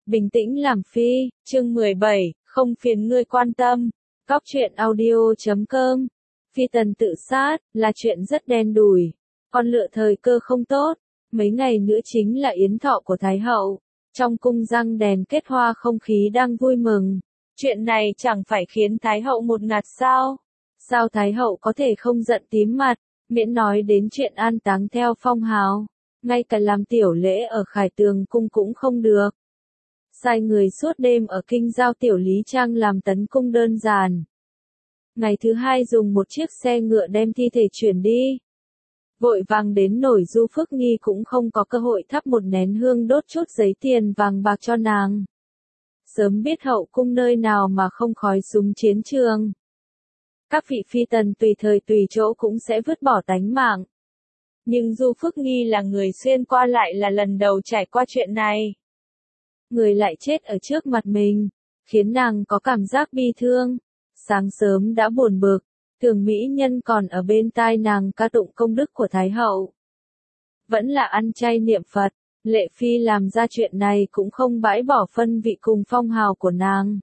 Bình tĩnh làm phi, chương 17, không phiền ngươi quan tâm. Góc truyện audio.com. Phi tần tự sát, là chuyện rất đen đủi. Con lựa thời cơ không tốt. Mấy ngày nữa chính là yến thọ của Thái hậu. Trong cung răng đèn kết hoa không khí đang vui mừng. Chuyện này chẳng phải khiến Thái hậu một ngạt sao? Sao Thái hậu có thể không giận tím mặt, miễn nói đến chuyện an táng theo phong hào. Ngay cả làm tiểu lễ ở Khải Tường cung cũng không được. Sai người suốt đêm ở kinh giao tiểu lý trang làm tấn cung đơn giản. Ngày thứ hai dùng một chiếc xe ngựa đem thi thể chuyển đi. Vội vàng đến nổi Du Phước Nghi cũng không có cơ hội thắp một nén hương đốt chút giấy tiền vàng bạc cho nàng. Sớm biết hậu cung nơi nào mà không khói súng chiến trường. Các vị phi tần tùy thời tùy chỗ cũng sẽ vứt bỏ tánh mạng. Nhưng Du Phước Nghi là người xuyên qua lại là lần đầu trải qua chuyện này. Người lại chết ở trước mặt mình, khiến nàng có cảm giác bi thương. Sáng sớm đã buồn bực, Thường mỹ nhân còn ở bên tai nàng ca tụng công đức của Thái hậu. Vẫn là ăn chay niệm Phật, Lệ Phi làm ra chuyện này cũng không bãi bỏ phân vị cùng phong hào của nàng.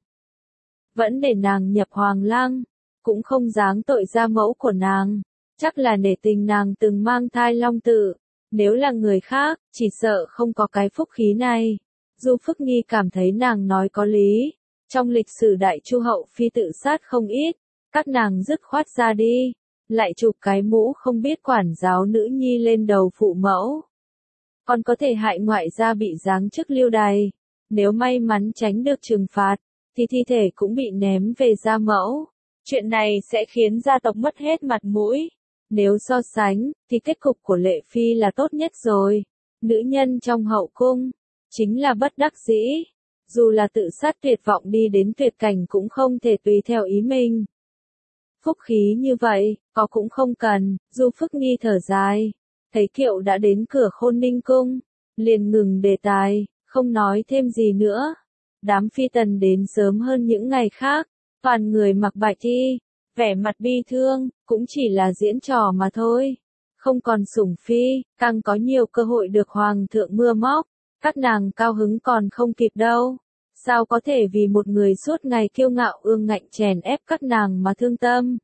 Vẫn để nàng nhập hoàng lăng, cũng không giáng tội gia mẫu của nàng, chắc là nể tình nàng từng mang thai long tử. Nếu là người khác, chỉ sợ không có cái phúc khí này. Du Phước Nghi cảm thấy nàng nói có lý. Trong lịch sử đại chu hậu phi tự sát không ít, các nàng dứt khoát ra đi, lại chụp cái mũ không biết quản giáo nữ nhi lên đầu phụ mẫu. Còn có thể hại ngoại gia bị giáng chức lưu đày. Nếu may mắn tránh được trừng phạt, thì thi thể cũng bị ném về gia mẫu. Chuyện này sẽ khiến gia tộc mất hết mặt mũi. Nếu so sánh, thì kết cục của Lệ Phi là tốt nhất rồi. Nữ nhân trong hậu cung chính là bất đắc dĩ. Dù là tự sát tuyệt vọng đi đến tuyệt cảnh cũng không thể tùy theo ý mình. Phúc khí như vậy, có cũng không cần. Du Phước Nghi thở dài. Thấy Kiệu đã đến cửa Khôn Ninh cung, liền ngừng đề tài, không nói thêm gì nữa. Đám phi tần đến sớm hơn những ngày khác, toàn người mặc bạch y, vẻ mặt bi thương, cũng chỉ là diễn trò mà thôi. Không còn sủng phi, càng có nhiều cơ hội được hoàng thượng mưa móc. Các nàng cao hứng còn không kịp đâu. Sao có thể vì một người suốt ngày kiêu ngạo ương ngạnh chèn ép các nàng mà thương tâm.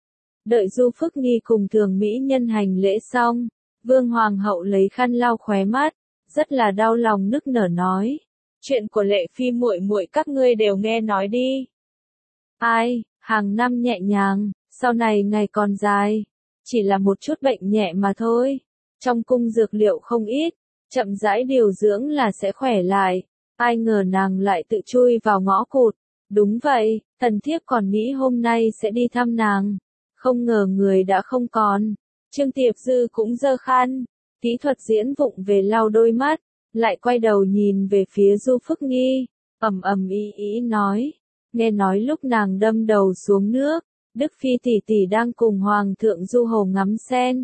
Đợi Du Phước Nghi cùng Thường mỹ nhân hành lễ xong, Vương Hoàng hậu lấy khăn lau khóe mắt, rất là đau lòng nức nở nói. Chuyện của Lệ Phi muội muội các ngươi đều nghe nói đi. Ai, hàng năm nhẹ nhàng, sau này ngày còn dài. Chỉ là một chút bệnh nhẹ mà thôi. Trong cung dược liệu không ít, chậm rãi điều dưỡng là sẽ khỏe lại. Ai ngờ nàng lại tự chui vào ngõ cụt. Đúng vậy, thần thiếp còn nghĩ hôm nay sẽ đi thăm nàng. Không ngờ người đã không còn. Trương Tiệp Dư cũng giơ khăn, kỹ thuật diễn vụng về lau đôi mắt, lại quay đầu nhìn về phía Du Phước Nghi, ầm ầm ý nói. Nghe nói lúc nàng đâm đầu xuống nước, Đức Phi tỷ tỷ đang cùng Hoàng thượng du hồ ngắm sen.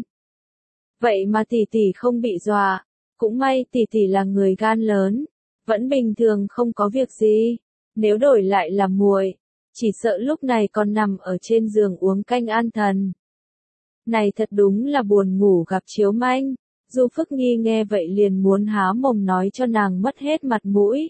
Vậy mà tỷ tỷ không bị dọa, cũng may tỷ tỷ là người gan lớn, vẫn bình thường không có việc gì. Nếu đổi lại là muội, chỉ sợ lúc này còn nằm ở trên giường uống canh an thần. Này thật đúng là buồn ngủ gặp chiếu manh. Du Phước Nghi nghe vậy liền muốn há mồm nói cho nàng mất hết mặt mũi.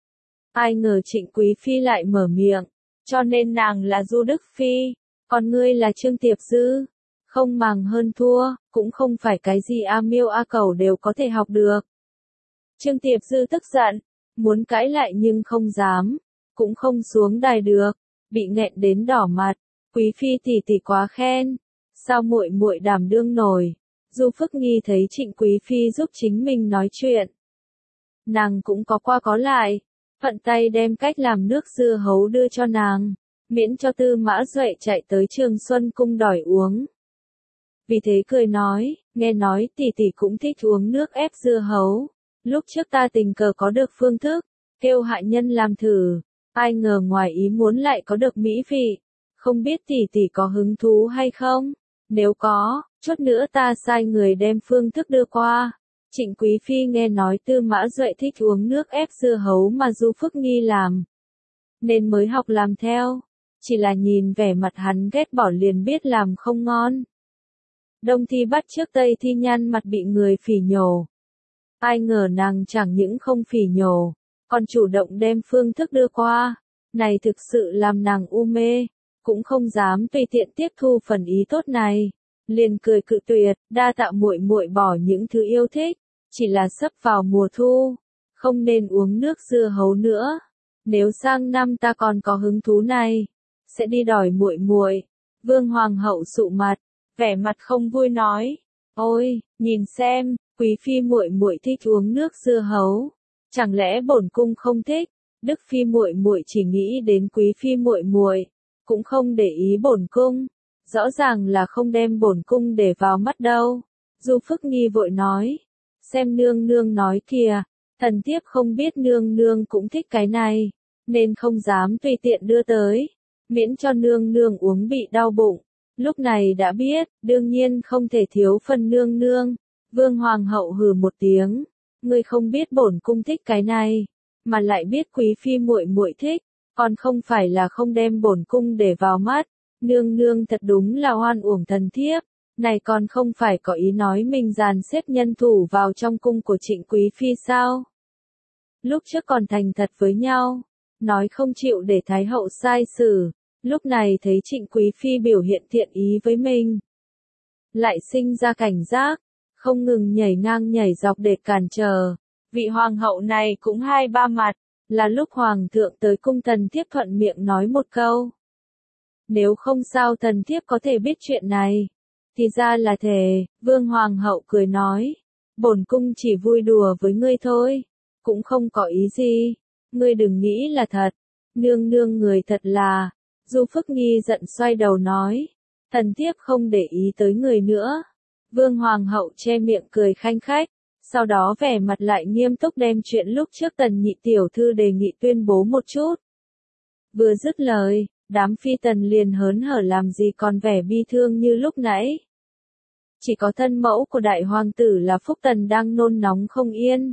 Ai ngờ Trịnh Quý Phi lại mở miệng, cho nên nàng là Du Đức Phi, còn ngươi là Trương Tiệp Dư. Không màng hơn thua, cũng không phải cái gì A Miêu A Cẩu đều có thể học được. Trương Tiệp Dư tức giận, muốn cãi lại nhưng không dám, cũng không xuống đài được, bị nghẹn đến đỏ mặt. Quý Phi tỷ tỷ quá khen, sao muội muội đảm đương nổi. Du Phước Nghi thấy Trịnh Quý Phi giúp chính mình nói chuyện, nàng cũng có qua có lại, thuận tay đem cách làm nước dưa hấu đưa cho nàng, miễn cho Tư Mã Duệ chạy tới Trường Xuân cung đòi uống. Vì thế cười nói, nghe nói tỷ tỷ cũng thích uống nước ép dưa hấu. Lúc trước ta tình cờ có được phương thức, kêu hạ nhân làm thử, ai ngờ ngoài ý muốn lại có được mỹ vị. Không biết tỷ tỷ có hứng thú hay không? Nếu có, chút nữa ta sai người đem phương thức đưa qua. Trịnh Quý Phi nghe nói Tư Mã Duệ thích uống nước ép dưa hấu mà Du Phước Nghi làm, nên mới học làm theo. Chỉ là nhìn vẻ mặt hắn ghét bỏ liền biết làm không ngon. Đông thi bắt trước Tây thi nhăn mặt bị người phỉ nhổ. Ai ngờ nàng chẳng những không phỉ nhổ, còn chủ động đem phương thức đưa qua. Này thực sự làm nàng u mê, cũng không dám tùy tiện tiếp thu phần ý tốt này. Liền cười cự tuyệt, đa tạ muội muội bỏ những thứ yêu thích, chỉ là sắp vào mùa thu, không nên uống nước dưa hấu nữa. Nếu sang năm ta còn có hứng thú này, sẽ đi đòi muội muội. Vương hoàng hậu sụ mặt, vẻ mặt không vui nói, ôi, nhìn xem, quý phi muội muội thích uống nước dưa hấu, chẳng lẽ bổn cung không thích? Đức phi muội muội chỉ nghĩ đến quý phi muội muội, cũng không để ý bổn cung, rõ ràng là không đem bổn cung để vào mắt đâu. Du Phức Nghi vội nói, xem nương nương nói kìa, thần thiếp không biết nương nương cũng thích cái này, nên không dám tùy tiện đưa tới, miễn cho nương nương uống bị đau bụng. Lúc này đã biết, đương nhiên không thể thiếu phần nương nương. Vương hoàng hậu hừ một tiếng, ngươi không biết bổn cung thích cái này, mà lại biết quý phi muội muội thích, còn không phải là không đem bổn cung để vào mắt. Nương nương thật đúng là oan uổng thần thiếp, này còn không phải có ý nói mình dàn xếp nhân thủ vào trong cung của Trịnh quý phi sao? Lúc trước còn thành thật với nhau, nói không chịu để thái hậu sai xử, lúc này thấy Trịnh quý phi biểu hiện thiện ý với mình, lại sinh ra cảnh giác, không ngừng nhảy ngang nhảy dọc để cản trở. Vị hoàng hậu này cũng hai ba mặt, là lúc hoàng thượng tới cung thần thiếp thuận miệng nói một câu. Nếu không sao thần thiếp có thể biết chuyện này. Thì ra là thế, vương hoàng hậu cười nói. Bổn cung chỉ vui đùa với ngươi thôi, cũng không có ý gì. Ngươi đừng nghĩ là thật, nương nương người thật là. Du Phức Nghi giận xoay đầu nói. Thần thiếp không để ý tới người nữa. Vương hoàng hậu che miệng cười khanh khách. Sau đó vẻ mặt lại nghiêm túc đem chuyện lúc trước Tần nhị tiểu thư đề nghị tuyên bố một chút. Vừa dứt lời, đám phi tần liền hớn hở làm gì còn vẻ bi thương như lúc nãy. Chỉ có thân mẫu của đại hoàng tử là Phúc Tần đang nôn nóng không yên.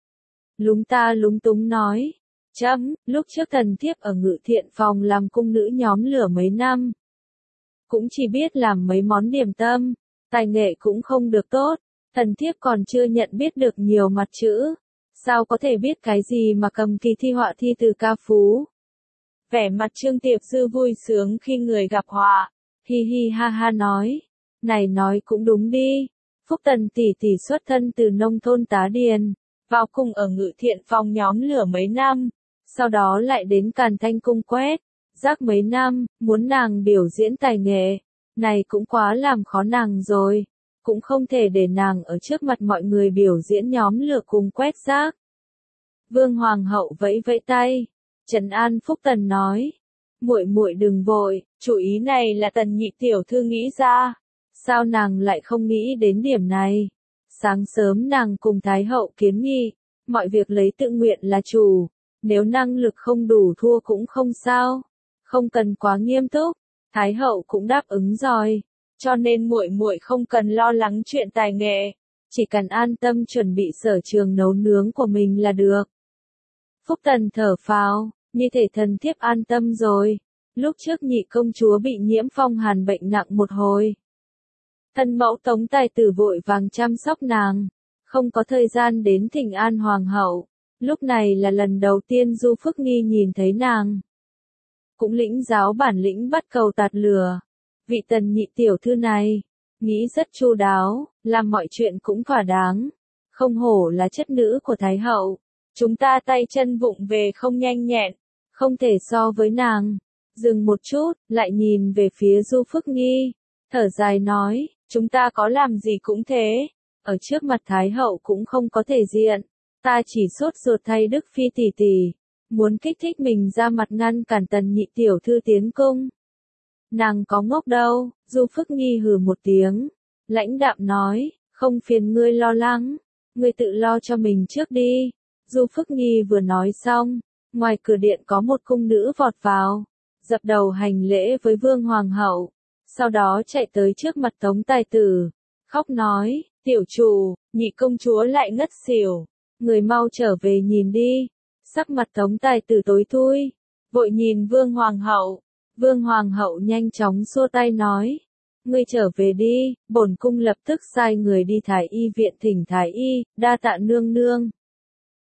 Lúng ta lúng túng nói, chấm, lúc trước thần thiếp ở Ngự Thiện phòng làm cung nữ nhóm lửa mấy năm. Cũng chỉ biết làm mấy món điểm tâm, tài nghệ cũng không được tốt. Thần thiếp còn chưa nhận biết được nhiều mặt chữ, sao có thể biết cái gì mà cầm kỳ thi họa thi từ ca phú. Vẻ mặt Trương Tiệp Dư vui sướng khi người gặp họa, hi hi ha ha nói, này nói cũng đúng đi, Phúc Tần tỷ tỷ xuất thân từ nông thôn Tá Điền, vào cung ở Ngự Thiện phòng nhóm lửa mấy năm, sau đó lại đến Càn Thanh cung quét, rác mấy năm, muốn nàng biểu diễn tài nghệ, này cũng quá làm khó nàng rồi. Cũng không thể để nàng ở trước mặt mọi người biểu diễn nhóm lửa cùng quét rác. Vương hoàng hậu vẫy vẫy tay, trấn an Phúc Tần nói, muội muội đừng vội, chủ ý này là Tần nhị tiểu thư nghĩ ra, sao nàng lại không nghĩ đến điểm này? Sáng sớm nàng cùng thái hậu kiến nghị, mọi việc lấy tự nguyện là chủ, nếu năng lực không đủ thua cũng không sao, không cần quá nghiêm túc. Thái hậu cũng đáp ứng rồi. Cho nên muội muội không cần lo lắng chuyện tài nghệ, chỉ cần an tâm chuẩn bị sở trường nấu nướng của mình là được. Phúc Tần thở phào, như thể thần thiếp an tâm rồi. Lúc trước nhị công chúa bị nhiễm phong hàn bệnh nặng một hồi. Thân mẫu Tống Tài Tử vội vàng chăm sóc nàng, không có thời gian đến thỉnh an hoàng hậu. Lúc này là lần đầu tiên Du Phức Nghi nhìn thấy nàng. Cũng lĩnh giáo bản lĩnh bắt cầu tạt lửa. Vị Tần nhị tiểu thư này, nghĩ rất chu đáo, làm mọi chuyện cũng thỏa đáng. Không hổ là chất nữ của Thái hậu. Chúng ta tay chân vụng về không nhanh nhẹn, không thể so với nàng. Dừng một chút, lại nhìn về phía Du Phức Nghi, thở dài nói, chúng ta có làm gì cũng thế, ở trước mặt Thái hậu cũng không có thể diện. Ta chỉ sốt ruột thay Đức Phi tỷ tỷ, muốn kích thích mình ra mặt ngăn cản Tần nhị tiểu thư tiến cung. Nàng có ngốc đâu, Du Phức Nghi hừ một tiếng, lãnh đạm nói, không phiền ngươi lo lắng, ngươi tự lo cho mình trước đi. Du Phức Nghi vừa nói xong, ngoài cửa điện có một cung nữ vọt vào, dập đầu hành lễ với Vương Hoàng hậu, sau đó chạy tới trước mặt Tống Tài Tử, khóc nói, tiểu chủ, nhị công chúa lại ngất xỉu, người mau trở về nhìn đi. Sắc mặt Tống Tài Tử tối thui, vội nhìn Vương Hoàng hậu. Vương Hoàng hậu nhanh chóng xua tay nói, ngươi trở về đi, bổn cung lập tức sai người đi Thái y viện thỉnh Thái y, đa tạ nương nương.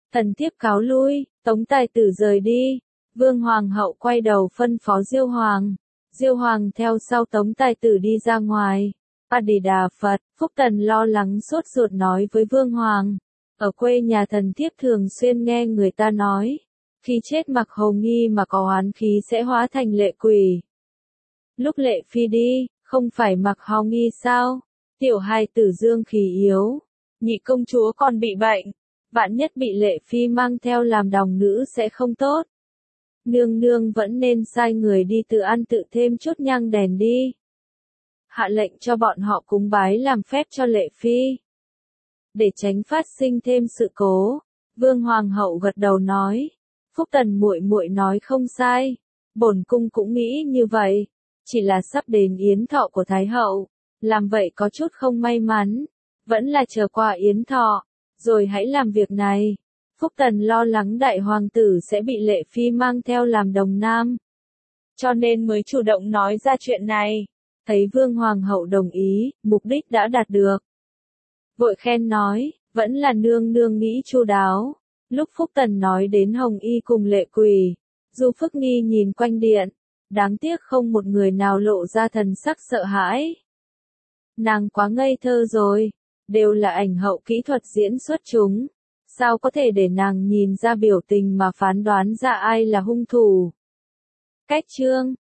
Thần thiếp cáo lui, Tống tài tử rời đi. Vương Hoàng hậu quay đầu phân phó Diêu Hoàng. Diêu Hoàng theo sau Tống tài tử đi ra ngoài. A Di Đà Phật, Phúc Tần lo lắng sốt ruột nói với Vương Hoàng. Ở quê nhà thần thiếp thường xuyên nghe người ta nói, khi chết mặc hầu nghi mà có oán khí sẽ hóa thành lệ quỷ. Lúc Lệ Phi đi, không phải mặc hầu nghi sao? Tiểu hài tử dương khí yếu, nhị công chúa còn bị bệnh, vạn nhất bị Lệ Phi mang theo làm đồng nữ sẽ không tốt. Nương nương vẫn nên sai người đi tự ăn tự thêm chút nhang đèn đi. Hạ lệnh cho bọn họ cúng bái làm phép cho Lệ Phi. Để tránh phát sinh thêm sự cố, Vương Hoàng hậu gật đầu nói, Phúc Tần muội muội nói không sai, bổn cung cũng nghĩ như vậy, chỉ là sắp đến yến thọ của Thái hậu, làm vậy có chút không may mắn, vẫn là chờ qua yến thọ, rồi hãy làm việc này. Phúc Tần lo lắng đại hoàng tử sẽ bị Lệ Phi mang theo làm đồng nam, cho nên mới chủ động nói ra chuyện này. Thấy Vương Hoàng hậu đồng ý, mục đích đã đạt được. Vội khen nói, vẫn là nương nương nghĩ chu đáo. Lúc Phúc Tần nói đến Hồng Y cùng Lệ Quỳ, Du Phước Nghi nhìn quanh điện, đáng tiếc không một người nào lộ ra thần sắc sợ hãi. Nàng quá ngây thơ rồi, đều là ảnh hậu kỹ thuật diễn xuất chúng, sao có thể để nàng nhìn ra biểu tình mà phán đoán ra ai là hung thủ. Cách chương